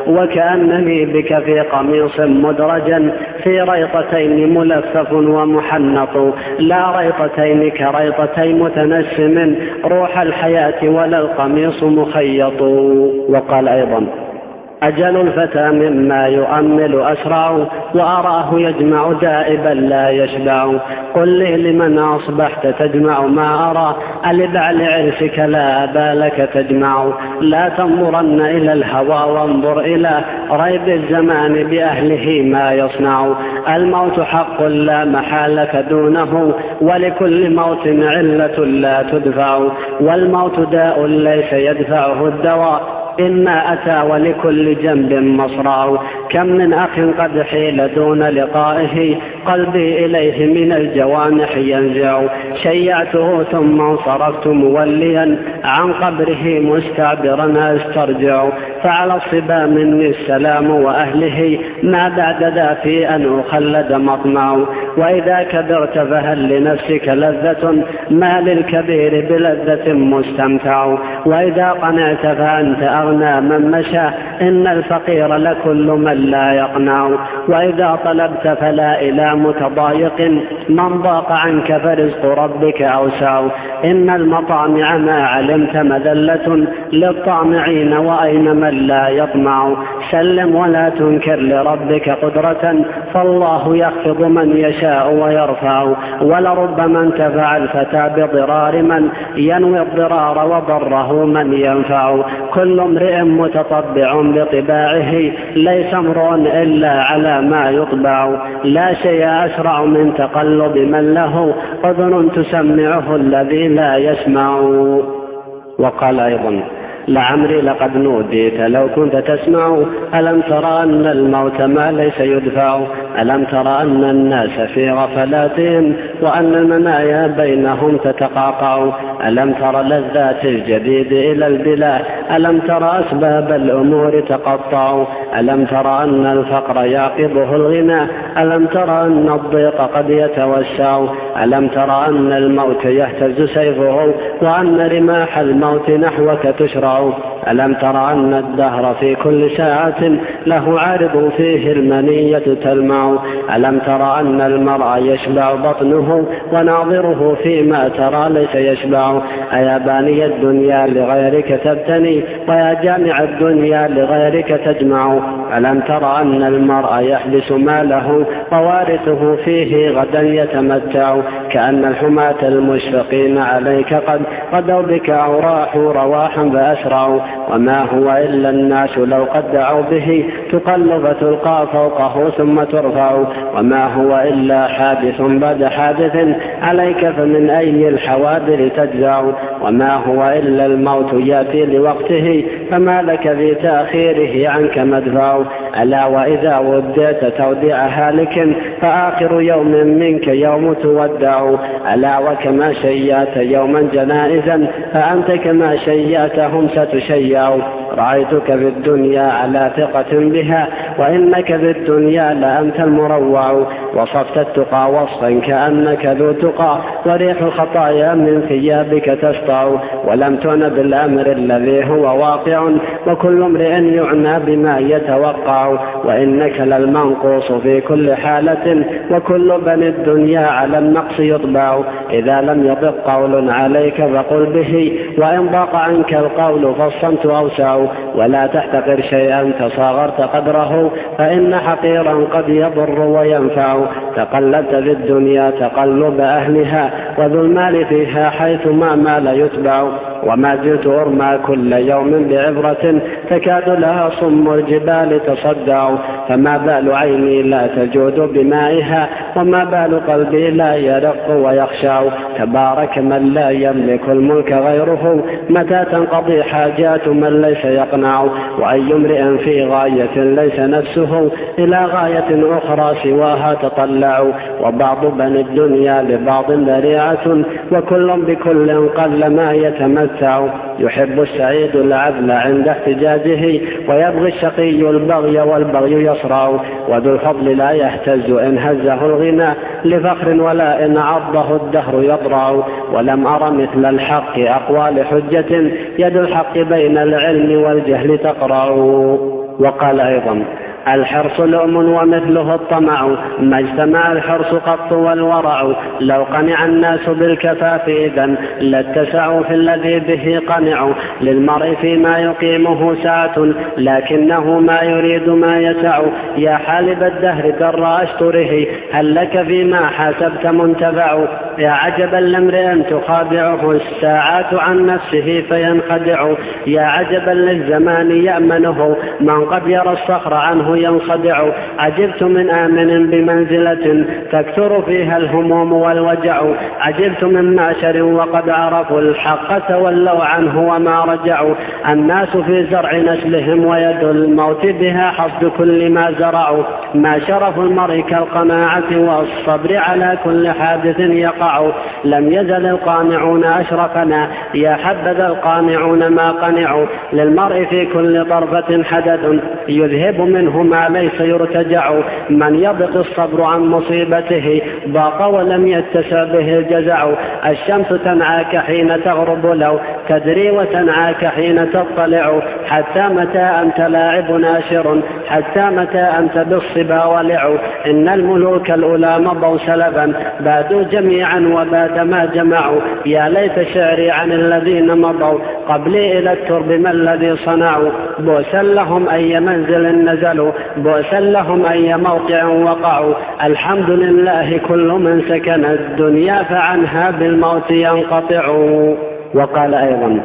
وكأنني بك في قميص مدرجا في ريطتين ملفف ومحنط. لا ريطتين كريطتي متنسم روح الحياة ولا القميص مخيط. وقال أيضا أجل الفتى مما يؤمل أسرع وأراه يجمع دائبا لا يشبع. قل لي لمن أصبحت تجمع ما أرى ألبع لعرسك لا بالك تجمع. لا تنظرن إلى الهوى وانظر إلى ريب الزمان بأهله ما يصنع. الموت حق لا محالة دونه ولكل موت علة لا تدفع. والموت داء ليس يدفعه الدواء إما أتى ولكل جنب مصرع. كم من أخ قد حيل دون لقائه قلبي إليه من الجوانح ينزع. شيعته ثم انصرفت موليا عن قبره مستعبرا أسترجع. فعلى الصبا مني السلام وأهله ما بعد ذا في أن أخلد مطمع. وإذا كبرت فهل لنفسك لذة ما للكبير بلذة مستمتع. وإذا قنعت فأنت أغنى من مشى إن الفقير لكل من لا يقنع. وإذا طلبت فلا إلى متضايق من ضاق عنك فرزق ربك أوسع. إن المطامع ما علمت مذلة للطامعين وأين من لا يطمع. سلم ولا تنكر لربك قدرة فالله يخفض من يشاء ويرفع. ولربما انتفع الفتى بضرار من ينوي الضرار وضره من ينفع. كل امرئ متطبع بطباعه ليس امرؤ إلا على ما يطبع. لا شيء أسرع من تقلب من له أذن تسمعه الذي لا يسمع. وقال أيضا لعمري لقد نوديت لو كنت تسمع. ألم ترى أن الموت ما ليس يدفع. ألم ترى أن الناس في غفلاتهم وأن المنايا بينهم تتقاطع. ألم ترى لذات الجديد إلى البلا. ألم ترى أسباب الأمور تقطع. ألم ترى أن الفقر يعقبه الغنى. ألم ترى أن الضيق قد يتوسع. ألم ترى أن الموت يهتز سيفه وأن رماح الموت نحوك تشرع. ألم ترى أن الدهر في كل ساعة له عارض فيه المنية تلمع. ألم ترى أن المرء يشبع بطنه وناظره فيما ترى ليس يشبع. أيا باني الدنيا لغيرك تبتني ويا جامع الدنيا لغيرك تجمع. ألم ترى أن المرء يحبس ماله ووارثه فيه غدا يتمتع. كأن الحماة المشفقين عليك قد غدوا بك أو راحوا رواحا فأسرعوا. وما هو إلا الناس لو قد دعوا به تقلب تلقى فوقه ثم ترفع. وما هو إلا حادث بعد حادث عليك فمن أي الحوادث تجزع. وما هو إلا الموت يأتي لوقته فما لك في تأخيره عنك مدفع. ألا وإذا ودعت تودع هالك فآخر يوم منك يوم تودع. ألا وكما شيعت يوما جنائزا فأنت كما شيعتهم ستشيع. رأيتك في الدنيا على ثقة بها وإنك في الدنيا لأنت المروع. وصفت التقى وصفا كأنك ذو تقى وريح الخطايا من ثيابك تسطع. ولم تعنى بالأمر الذي هو واقع وكل امرئ يعنى بما يتوقع. وإنك للمنقوص في كل حالة وكل بني الدنيا على النقص يطبع. إذا لم يضق قول عليك فقل به وإن ضاق عنك القول فالصمت أوسع. ولا تحتقر شيئا تصاغرت قدره فإن حقيرا قد يضر وينفع. تقلبت في الدنيا تقلب أهلها وذو المال فيها حيث ما مال يتبع. وما زلت أرمى كل يوم بعبرة تكاد لها صم الجبال تصدع. فما بال عيني لا تجود بمائها وما بال قلبي لا يرق ويخشع. تبارك من لا يملك الملك غيره متى تنقضي حاجات من ليس يقنع. وأي امرئ في غاية ليس نفسه إلى غاية أخرى سواها تطلع. وبعض بني الدنيا لبعض ذريعة وكل بكل قل ما يتمتع. يحب السعيد العدل عند احتجاجه ويبغي الشقي البغي والبغي يصرع. وذو الفضل لا يهتز إن هزه الغنى لفخر ولا إن عضه الدهر يضرع. ولم أر مثل الحق أقوى لحجة يد الحق بين العلم والجهل تقرع. وقال أيضا الحرص لؤم ومثله الطمع ما اجتمع الحرص قط والورع. لو قنع الناس بالكفاف إذن لاتسعوا في الذي به قنعوا. للمرء فيما يقيمه ساعة لكنه ما يريد ما يسع. يا حالب الدهر در أشطره هل لك فيما حاسبت منتفع. يا عجبا لامرئ تخادعه الساعات عن نفسه فينخدع. يا عجبا للزمان يأمنه من قد يرى الصخر عنه عنه ينخدع. عجبت من آمن بمنزلة تكثر فيها الهموم والوجع. عجبت من معشر وقد عرفوا الحق تولوا عنه وما رجعوا. الناس في زرع نسلهم ويد الموت بها حصد كل ما زرعوا. ما شرف المرء كالقناعة والصبر على كل حادث يقع. لم يزل القانعون أشرفنا يا حبذا القانعون ما قنعوا. للمرء في كل طرفة حدث يذهب منه ما ليس يرتجع. من يضق الصبر عن مصيبته ضاق ولم يتسع به الجزع. الشمس تنعاك حين تغرب لو تدري وتنعاك حين تطلع. حتى متى أنت لاعب ناشر حتى متى أنت بالصبا ولع. إن الملوك الأولى مضوا سلبا بادوا جميعا وباد ما جمعوا. يا ليت شعري عن الذين مضوا قبلي إلى الترب ما الذي صنعوا. بؤسا لهم أي منزل نزلوا بؤسا لهم أي موقع وقعوا. الحمد لله كل من سكن الدنيا فعنها بالموت ينقطع. وقال أيضا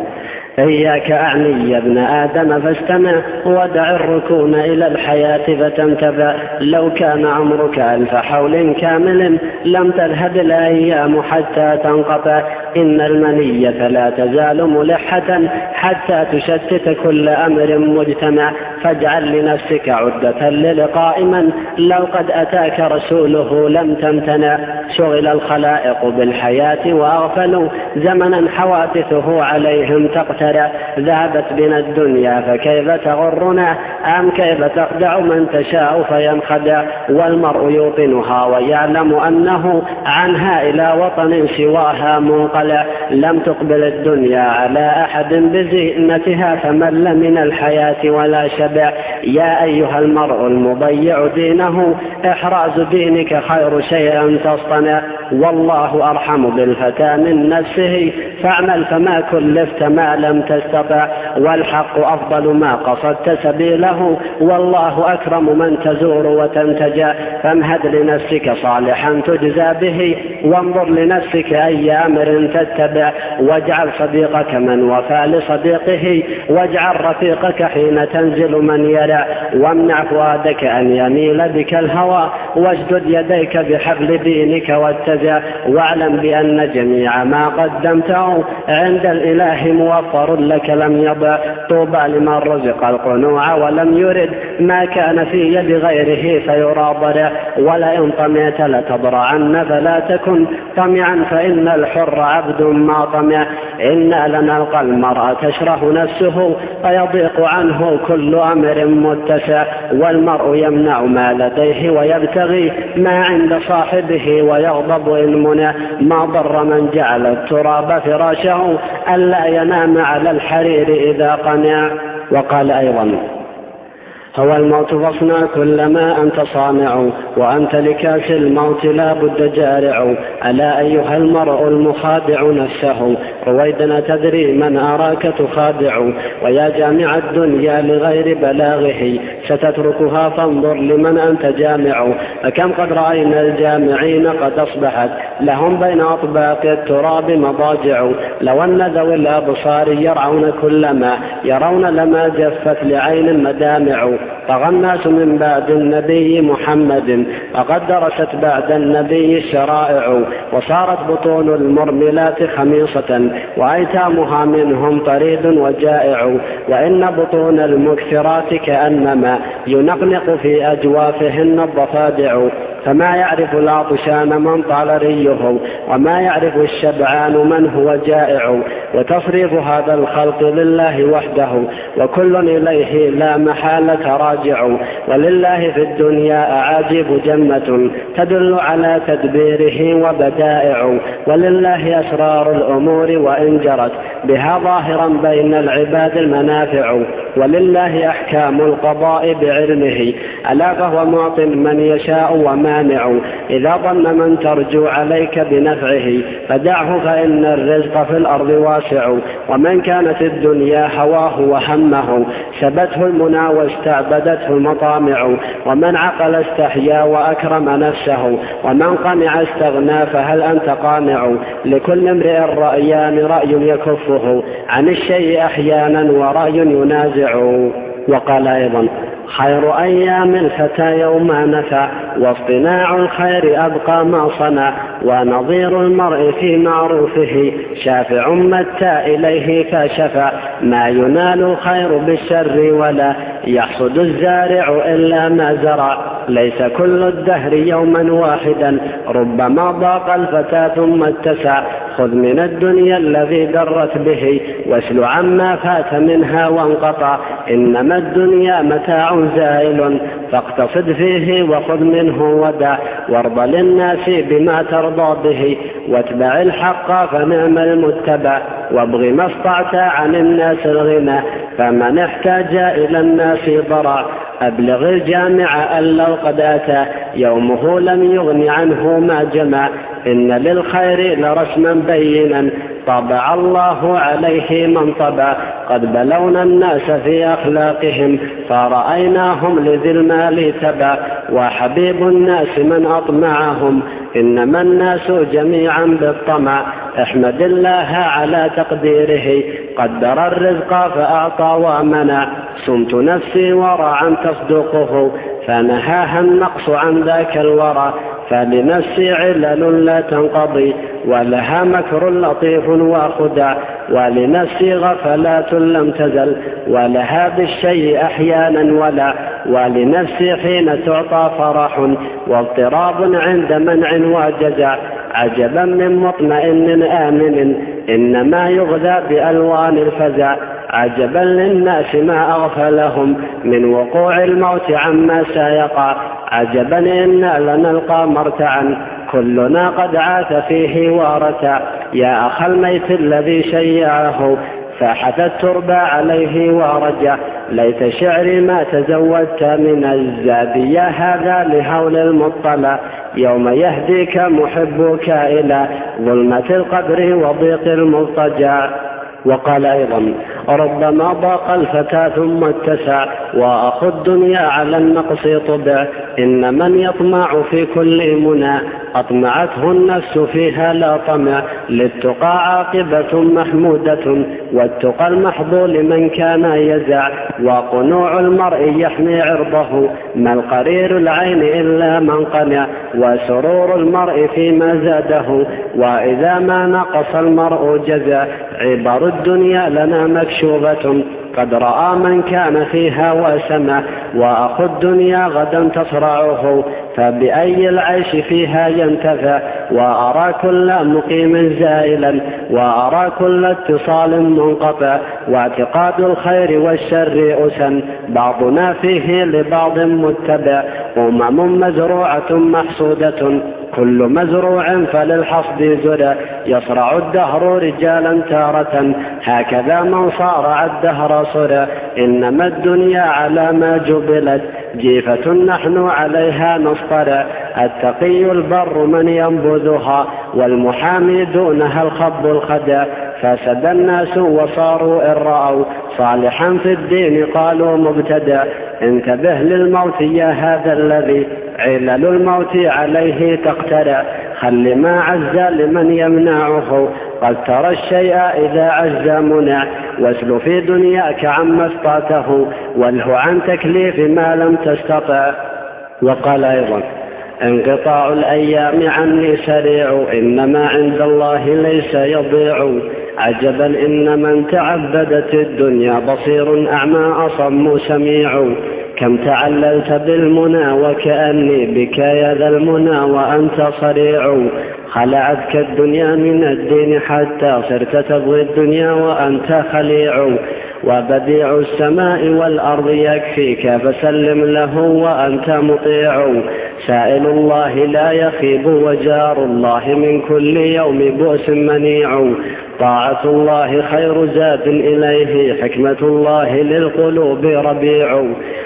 إياك أعني يا ابن آدم فاستمع ودع الركون إلى الحياة فتنتفع. لو كان عمرك ألف حول كامل لم تذهب الأيام حتى تنقطع. إن المنية لا تزال ملحة حتى تشتت كل أمر مجتمع. فاجعل لنفسك عدة للقاء من لو قد أتاك رسوله لم تمتنع. شغل الخلائق بالحياة وأغفلوا زمنا حوادثه عليهم تقترع. ذهبت بنا الدنيا فكيف تغرنا أم كيف تخدع من تشاء فينخدع. والمرء يوطنها ويعلم أنه عنها إلى وطن سواها منقلع. لم تقبل الدنيا على أحد بزينتها فمل من الحياة ولا شبع. يا أيها المرء المضيع دينه إحراز دينك خير شيء تصطنع. والله أرحم بالفتى من نفسه فاعمل فما كلفت ما لم تستطع. والحق أفضل ما قصدت سبيله والله أكرم من تزور وتنتجى. فامهد لنفسك صالحا تجزى به وانظر لنفسك أي أمر تتبع. واجعل صديقك من وفى لصديقه واجعل رفيقك حين تنزل من يرع. وامنع فؤادك أن يميل بك الهوى واشدد يديك بحبل دينك واتزع. واعلم بأن جميع ما قدمته عند الإله موفر لك لم يضع. طوبى لمن رزق القنوع ولم يرد ما كان في يد غيره فيرى ضرع. ولئن طمعت لتضرعن فلا تكن طمعا فإن الحر عبد ما طمع. إنا لنلقى المرء تشره نفسه فيضيق عنه كل أمر متسع. والمرء يمنع ما لديه ويبتغي ما عند صاحبه ويغضب إن منع. ما ضر من جعل التراب فراشه ألا ينام على الحرير إذا قنع. وقال أيضا هو الموت فاصنع كل ما أنت صانع وأنت لكاس الموت لا بد جارع. ألا أيها المرء المخادع نفسه رويدنا تدري من أراك تخادع. ويا جامع الدنيا لغير بلاغه ستتركها فانظر لمن أنت جامع. فكم قد رأينا الجامعين قد أصبحت لهم بين أطباق التراب مضاجع. لو أن ذوي الأبصار يرعون كل ما يرون لما جفت لعين مدامع. طغى الناس من بعد النبي محمد فقد درست بعد النبي الشرائع. وصارت بطون المرملات خميصة وأيتامها منهم طريد وجائع. وإن بطون المكثرات كأنما ينقنق في أجوافهن الضفادع. فما يعرف العطشان من طال ريه وما يعرف الشبعان من هو جائع. وتصريف هذا الخلق لله وحده وكل إليه لا محالة راجع. ولله في الدنيا أعاجب جمة تدل على تدبيره وبدائع. ولله أسرار الأمور وإن جرت بها ظاهرا بين العباد المنافع. ولله أحكام القضاء بعلمه ألا فهو معط من يشاء ومانع. إذا ظن من ترجو عليك بنفعه فدعه فإن الرزق في الأرض واسع. ومن كانت الدنيا هواه وهمه سبته المنى واستعبدته المطامع. ومن عقل استحيا وأكرم نفسه ومن قنع استغنى فهل أنت قانع. لكل امرئ رأيان رأي يكفه عن الشيء أحيانا ورأي ينازع. وقال أيضا خير أيام الفتى يوم نفع، واصطناع الخير أبقى ما صنع، ونظير المرء في معروفه شافع متى إليه فشفع. ما ينال الخير بالشر ولا يحصد الزارع إلا ما زرع، ليس كل الدهر يوما واحدا، ربما ضاق الفتى ثم اتسع. خذ من الدنيا الذي درت به واسل عما فات منها وانقطع، إنما الدنيا متاع زائل فاقتصد فيه وخذ منه ودع، وارض للناس بما ترضى به واتبع الحق فنعم المتبع، وابغ ما استطعت عن الناس الغنى فمن احتاج إلى الناس ضرع. أبلغ الجامع أن لو قد أتى يومه لم يغن عنه ما جمع، إن للخير لرسما بينا طبع الله عليه من طبع. قد بلونا الناس في أخلاقهم فرأيناهم لذي المال تبع، وحبيب الناس من أطمعهم إنما الناس جميعا بالطمع. احمد الله على تقديره قدر الرزق فأعطى ومنع، صمت نفسي ورعا تصدقه فنهاها النقص عن ذاك الورى. فلنفسي علل لا تنقضي ولها مكر لطيف وخدع، ولنفسي غفلات لم تزل ولها بالشيء أحيانا ولا، ولنفسي حين تعطى فرح واضطراب عند منع وجزع. عجبا من مطمئن آمن إنما يغذى بألوان الفزع، عجبا للناس ما أغفلهم من وقوع الموت عما سيقع. عجبا إنا لنلقى مرتعا كلنا قد عاث فيه وارتع، يا أخ الميت الذي شيعه فحت التربى عليه ورجع. ليت شعري ما تزودت من الزاد يا هذا لهول المطلع، يوم يهديك محبك إلى ظلمة القبر وضيق المضطجع. وقال أيضا ربما ضاق الفتى ثم اتسع، وأخو الدنيا على النقص طبع، إن من يطمع في كل منى أطمعته النفس فيها لا طمع. للتقى عاقبة محمودة والتقى المحض لمن كان يزع، وقنوع المرء يحمي عرضه ما القرير العين إلا من قنع، وسرور المرء فيما زاده وإذا ما نقص المرء جزع. عبر الدنيا لنا مكشوفة قد رأى من كان فيها وسمع، وأخو الدنيا غدا تصرعه فبأي العيش فيها ينتفع. وأرى كل مقيم زائلا وأرى كل اتصال منقطع، واعتقاد الخير والشر أسا بعضنا فيه لبعض متبع. أمم مزروعة محصودة كل مزروع فللحصد زرع، يصرع الدهر رجالا تارة هكذا من صارع الدهر صرع. إنما الدنيا على ما جبلت جيفة نحن عليها نصطرع، التقي البر من ينبذها والمحامي دونها الخب الخدع. فسد الناس وصاروا إن رأوا صالحا في الدين قالوا مبتدع، انتبه للموت يا هذا الذي علل الموت عليه تقترع. خل ما عز لمن يمنعه قد ترى الشيء إذا عز منع، واسل في دنياك عما استطعته واله عن تكليف ما لم تستطع. وقال أيضا انقطاع الأيام عني سريع إنما عند الله ليس يضيع. عجبا إن من تعبدت الدنيا بصير أعمى أصم سميع، كم تعللت بالمنى وكأني بك يا ذا المنى وأنت صريع. خلعتك الدنيا من الدين حتى صرت تبغي الدنيا وأنت خليع، وبديع السماء والأرض يكفيك فسلم له وأنت مطيع. سائل الله لا يخيب وجار الله من كل يوم بؤس منيع، طاعة الله خير زاد إليه حكمة الله للقلوب ربيع.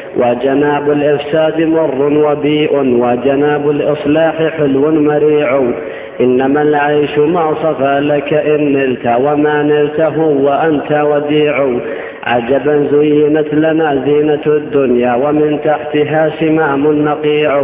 وجناب الإفساد مر وبيء وجناب الإصلاح حلو مريع، إنما العيش ما صفى لك إن نلت وما نلته وأنت وديع. عجبا زينت لنا زينة الدنيا ومن تحتها سمام نقيع،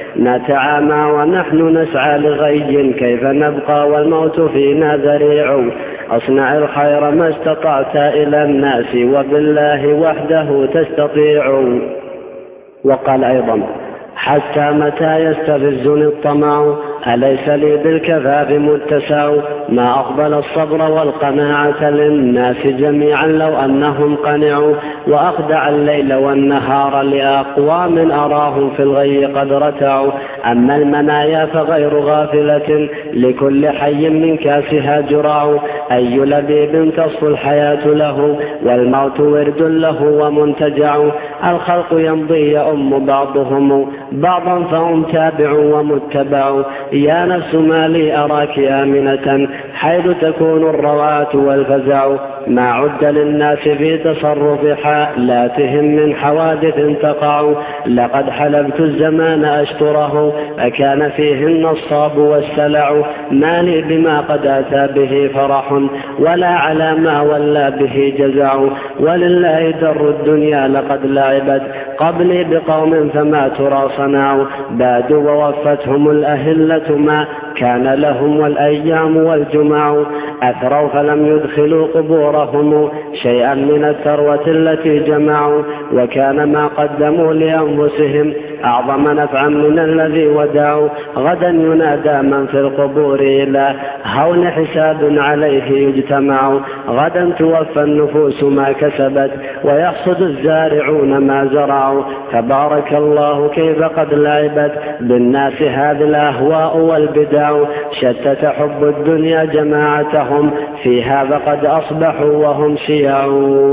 نتعامى ونحن نسعى لغي كيف نبقى والموت فينا ذريع. أصنع الخير ما استطعت إلى الناس وبالله وحده تستطيع. وقال أيضا: حتى متى يستفزني الطمع أليس لي بالكفاف متسع. ما أقبل الصبر والقناعة للناس جميعا لو أنهم قنعوا. وأخدع الليل والنهار لأقوام أراهم في الغي قد رتعوا. أما المنايا فغير غافلة لكل حي من كاسها جرع. أي لبيب تصفو الحياة له والموت ورد له ومنتجع. الخلق يمضي يؤم بعضهم بعضا فهم تابع ومتبع. يا نفس ما لي أراك آمنة حيث تكون الرواة والفزع. ما عد للناس في تصرف حالاتهم من حوادث تقع. لقد حلبت الزمان أشطره أكان فيه النصاب والسلع. ما لي بما قد أتى به فرح ولا على ما ولى به جزع. ولله در الدنيا لقد لعبت قبلي بقوم فما ترى صنعوا. بادوا ووفتهم الأهلة ما كان لهم والأيام والجمع. أثروا فلم يدخلوا قبورهم شيئا من الثروة التي جمعوا. وكان ما قدموا لأنفسهم أعظم نفعا من الذي ودعوا. غدا ينادى من في القبور إلى هون حساب عليه يجتمع. غدا توفى النفوس ما كسبت ويحصد الزارعون ما زرعوا. تبارك الله كيف قد لعبت بالناس هذه الأهواء والبدع. شتت حب الدنيا جماعتهم فيها فقد أصبحوا وهم شيع.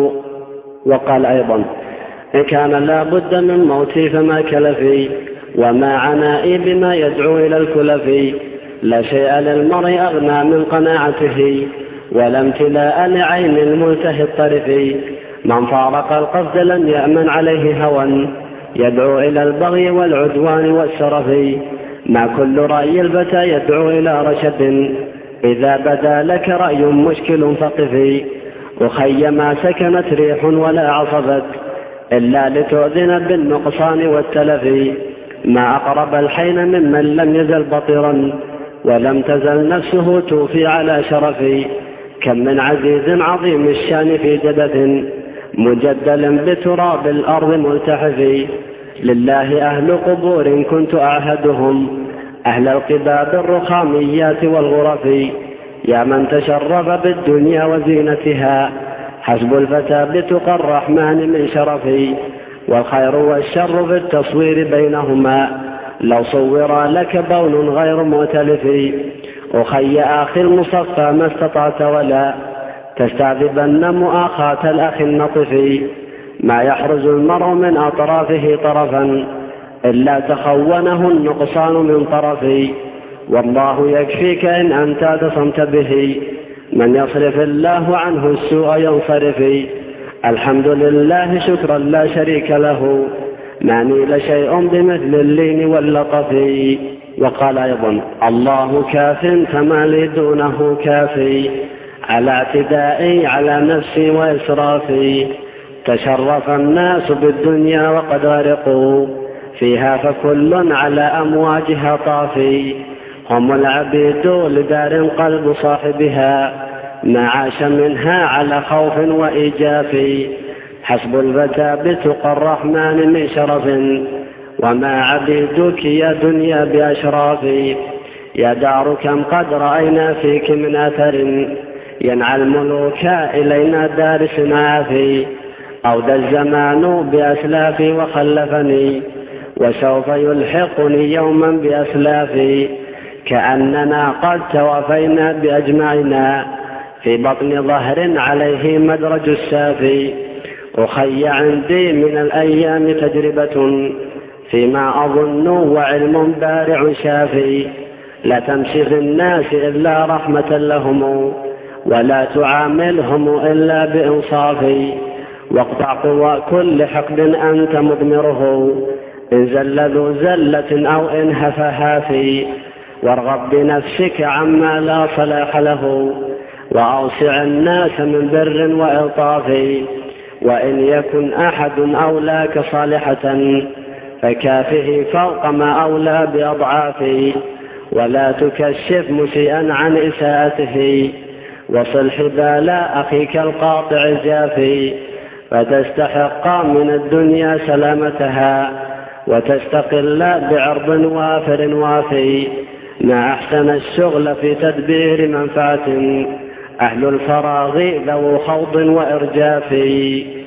وقال أيضا: إن كان لا بد من موتي فما كلفي وما عنائي بما يدعو إلى الكلف. لا شيء للمرء أغنى من قناعته ولا امتلاء لعين الملتهي الطرف. من فارق القصد لن يأمن عليه هوى يدعو إلى البغي والعدوان والسرف. ما كل رأي الفتى يدعو إلى رشد إذا بدا لك رأي مشكل فقفي. أخي ما سكنت ريح ولا عصفت إلا لتؤذن بالنقصان والتلف. ما أقرب الحين ممن لم يزل بطرا ولم تزل نفسه توفي على شرفي. كم من عزيز عظيم الشان في جدث مجدل بتراب الأرض ملتحف. لله أهل قبور كنت أعهدهم أهل القباب الرخاميات والغرف. يا من تشرف بالدنيا وزينتها حسب الفتى بتقى الرحمن من شرفي. والخير والشر في التصوير بينهما لو صور لك بول غير مؤتلف. أخي آخي المصفى ما استطعت ولا تستعذبن مؤاخاة الأخ النطف. ما يحرز المرء من أطرافه طرفا إلا تخونه النقصان من طرفي. والله يكفيك إن أنت اعتصمت به من يصرف الله عنه السوء ينصرف. الحمد لله شكرا لا شريك له ما نيل شيء بمثل اللين واللطف. وقال أيضا: الله كاف فما لي دونه كافي على اعتدائي على نفسي وإسرافي. تشرف الناس بالدنيا وقد غرقوا فيها فكل على أمواجها طافي. هم العبيد لدار قلب صاحبها ما عاش منها على خوف وإيجاف. حسب الفتى بتقى الرحمن من شرف وما عبيدك يا دنيا بأشراف. يا دار كم قد رأينا فيك من أثر ينعى الملوك إلينا دارس عافي. أودى الزمان بأسلافي وخلفني وسوف يلحقني يوما بأسلافي. كأننا قد توافينا بأجمعنا في بطن ظهر عليه مدرج السافي. أخي عندي من الأيام تجربة فيما أظن وعلم بارع شافي. لا تمشي في الناس إلا رحمة لهم ولا تعاملهم إلا بإنصافي. واقطع قوى كل حقد أنت مضمره إن زل ذو زلة أو إن هفها في. وارغب بنفسك عما لا صلاح له وأوسع الناس من بر وإلطاف. وإن يكن أحد أولاك صالحة فكافه فوق ما أولى بأضعاف. ولا تكشف مسيئا عن إساءته وصل حبال أخيك القاطع الجافي. فتستحق من الدنيا سلامتها وتستقل بعرض وافر وافي. ما أحسن الشغل في تدبير منفعة، أهل الفراغ ذو خوض وإرجاف.